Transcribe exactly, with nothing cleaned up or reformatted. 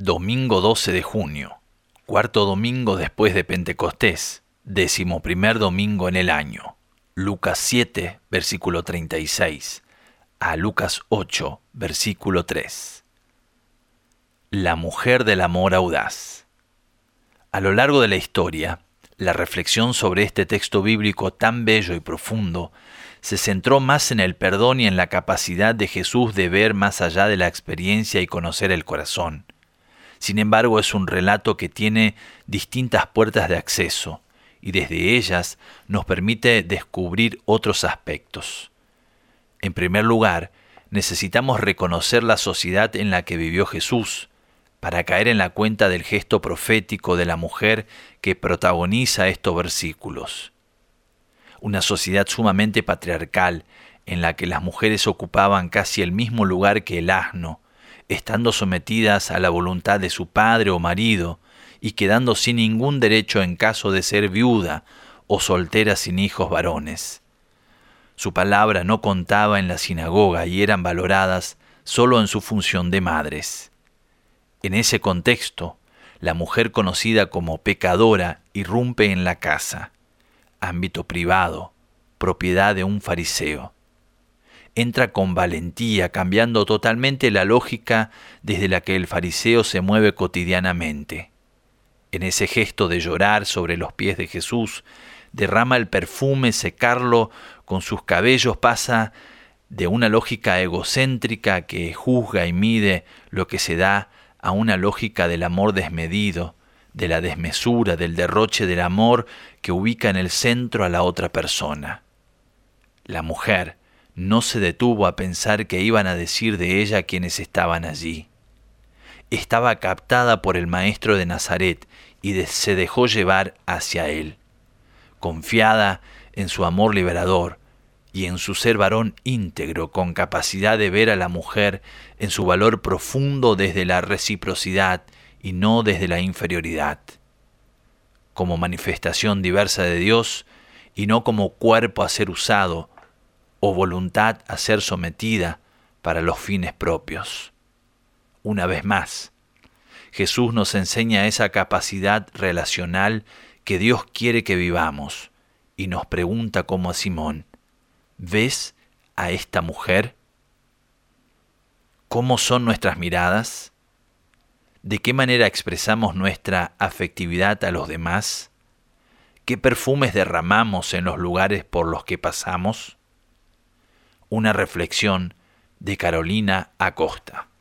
Domingo doce de junio, cuarto domingo después de Pentecostés, décimo primer domingo en el año. Lucas siete, versículo treinta y seis, a Lucas ocho, versículo tres. La mujer del amor audaz. A lo largo de la historia, la reflexión sobre este texto bíblico tan bello y profundo se centró más en el perdón y en la capacidad de Jesús de ver más allá de la experiencia y conocer el corazón. Sin embargo, es un relato que tiene distintas puertas de acceso y desde ellas nos permite descubrir otros aspectos. En primer lugar, necesitamos reconocer la sociedad en la que vivió Jesús para caer en la cuenta del gesto profético de la mujer que protagoniza estos versículos. Una sociedad sumamente patriarcal en la que las mujeres ocupaban casi el mismo lugar que el asno, estando sometidas a la voluntad de su padre o marido y quedando sin ningún derecho en caso de ser viuda o soltera sin hijos varones. Su palabra no contaba en la sinagoga y eran valoradas solo en su función de madres. En ese contexto, la mujer conocida como pecadora irrumpe en la casa, ámbito privado, propiedad de un fariseo. Entra con valentía, cambiando totalmente la lógica desde la que el fariseo se mueve cotidianamente. En ese gesto de llorar sobre los pies de Jesús, derrama el perfume, secarlo con sus cabellos, pasa de una lógica egocéntrica que juzga y mide lo que se da a una lógica del amor desmedido, de la desmesura, del derroche del amor que ubica en el centro a la otra persona. La mujer no se detuvo a pensar qué iban a decir de ella quienes estaban allí. Estaba captada por el Maestro de Nazaret y de- se dejó llevar hacia él, confiada en su amor liberador y en su ser varón íntegro, con capacidad de ver a la mujer en su valor profundo desde la reciprocidad y no desde la inferioridad, como manifestación diversa de Dios y no como cuerpo a ser usado o voluntad a ser sometida para los fines propios. Una vez más, Jesús nos enseña esa capacidad relacional que Dios quiere que vivamos y nos pregunta como a Simón: ¿ves a esta mujer? ¿Cómo son nuestras miradas? ¿De qué manera expresamos nuestra afectividad a los demás? ¿Qué perfumes derramamos en los lugares por los que pasamos? Una reflexión de Carolina Acosta.